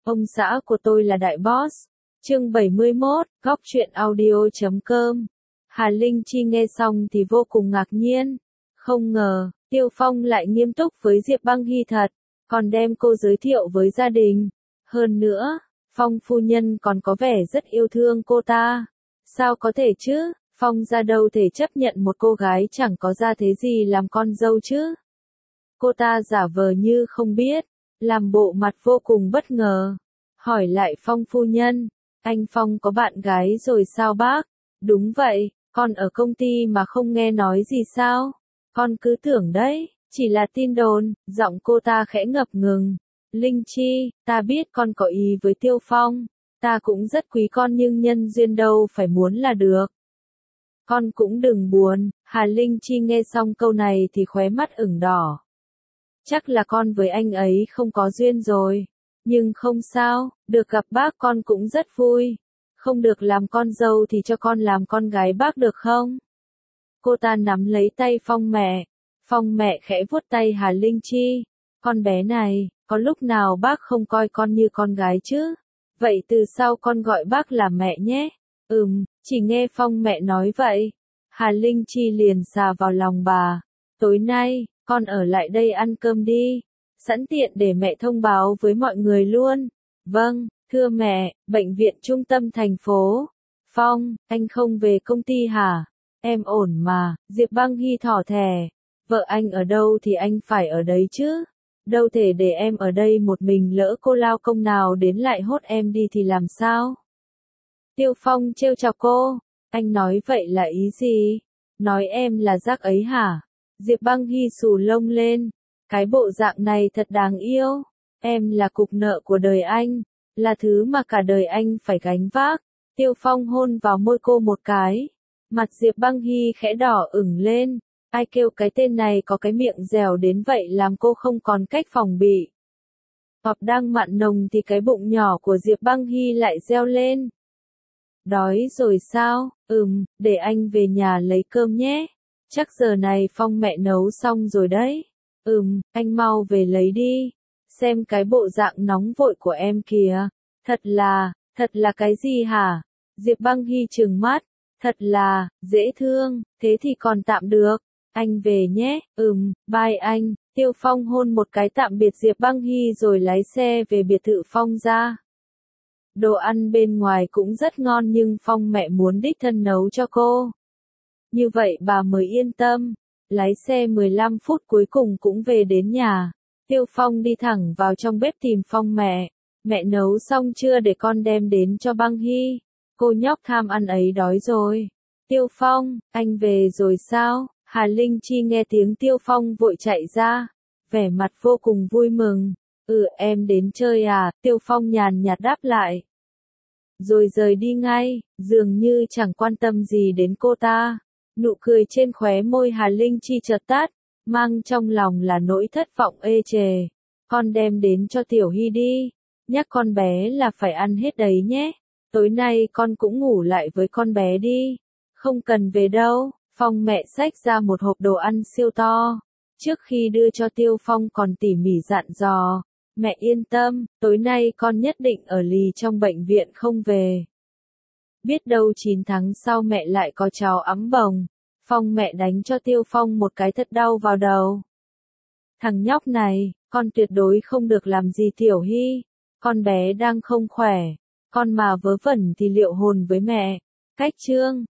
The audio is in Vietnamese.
Ông xã của tôi là đại boss. Chương 71, góc truyện audio.com. Hà Linh Chi nghe xong thì vô cùng ngạc nhiên. Không ngờ, Tiêu Phong lại nghiêm túc với Diệp Băng Hy thật, còn đem cô giới thiệu với gia đình. Hơn nữa, Phong phu nhân còn có vẻ rất yêu thương cô ta. Sao có thể chứ, Phong gia đâu thể chấp nhận một cô gái chẳng có gia thế gì làm con dâu chứ. Cô ta giả vờ như không biết, làm bộ mặt vô cùng bất ngờ. Hỏi lại Phong phu nhân, anh Phong có bạn gái rồi sao bác? Đúng vậy, con ở công ty mà không nghe nói gì sao? Con cứ tưởng đấy, chỉ là tin đồn. Giọng cô ta khẽ ngập ngừng. Linh Chi, ta biết con có ý với Tiêu Phong, ta cũng rất quý con nhưng nhân duyên đâu phải muốn là được. Con cũng đừng buồn. Hà Linh Chi nghe xong câu này thì khóe mắt ửng đỏ. Chắc là con với anh ấy không có duyên rồi. Nhưng không sao, được gặp bác con cũng rất vui. Không được làm con dâu thì cho con làm con gái bác được không? Cô ta nắm lấy tay Phong mẹ. Phong mẹ khẽ vuốt tay Hà Linh Chi. Con bé này, có lúc nào bác không coi con như con gái chứ? Vậy từ sau con gọi bác là mẹ nhé. Chỉ nghe Phong mẹ nói vậy. Hà Linh Chi liền xà vào lòng bà. Tối nay, con ở lại đây ăn cơm đi. Sẵn tiện để mẹ thông báo với mọi người luôn. Vâng, thưa mẹ, bệnh viện trung tâm thành phố. Phong, anh không về công ty hả? Em ổn mà, Diệp Băng Hy thỏ thẻ. Vợ anh ở đâu thì anh phải ở đấy chứ. Đâu thể để em ở đây một mình, lỡ cô lao công nào đến lại hốt em đi thì làm sao? Tiêu Phong trêu chọc cô. Anh nói vậy là ý gì? Nói em là rác ấy hả? Diệp Băng Hy xù lông lên. Cái bộ dạng này thật đáng yêu. Em là cục nợ của đời anh. Là thứ mà cả đời anh phải gánh vác. Tiêu Phong hôn vào môi cô một cái. Mặt Diệp Băng Hy khẽ đỏ ửng lên. Ai kêu cái tên này có cái miệng dẻo đến vậy làm cô không còn cách phòng bị. Hoặc đang mặn nồng thì cái bụng nhỏ của Diệp Băng Hy lại reo lên. Đói rồi sao? Để anh về nhà lấy cơm nhé. Chắc giờ này Phong mẹ nấu xong rồi đấy. Anh mau về lấy đi. Xem cái bộ dạng nóng vội của em kìa. Thật là cái gì hả? Diệp Băng Hy trừng mắt. Thật là, dễ thương, thế thì còn tạm được. Anh về nhé. Bye anh. Tiêu Phong hôn một cái tạm biệt Diệp Băng Hy rồi lái xe về biệt thự Phong ra. Đồ ăn bên ngoài cũng rất ngon nhưng Phong mẹ muốn đích thân nấu cho cô. Như vậy bà mới yên tâm. Lái xe 15 phút cuối cùng cũng về đến nhà. Tiêu Phong đi thẳng vào trong bếp tìm Phong mẹ. Mẹ nấu xong chưa để con đem đến cho Băng Hy. Cô nhóc tham ăn ấy đói rồi. Tiêu Phong, anh về rồi sao? Hà Linh Chi nghe tiếng Tiêu Phong vội chạy ra. Vẻ mặt vô cùng vui mừng. Em đến chơi à? Tiêu Phong nhàn nhạt đáp lại. Rồi rời đi ngay, dường như chẳng quan tâm gì đến cô ta. Nụ cười trên khóe môi Hà Linh Chi chợt tắt, mang trong lòng là nỗi thất vọng ê chề. Con đem đến cho Tiểu Hy đi, nhắc con bé là phải ăn hết đấy nhé. Tối nay con cũng ngủ lại với con bé đi. Không cần về đâu. Phong mẹ xách ra một hộp đồ ăn siêu to. Trước khi đưa cho Tiêu Phong còn tỉ mỉ dặn dò. Mẹ yên tâm, tối nay con nhất định ở lì trong bệnh viện không về. Biết đâu 9 tháng sau mẹ lại có cháu ẵm bồng. Phong mẹ đánh cho Tiêu Phong một cái thật đau vào đầu. Thằng nhóc này, con tuyệt đối không được làm gì Tiểu Hy. Con bé đang không khỏe. Con mà vớ vẩn thì liệu hồn với mẹ. Cách chương.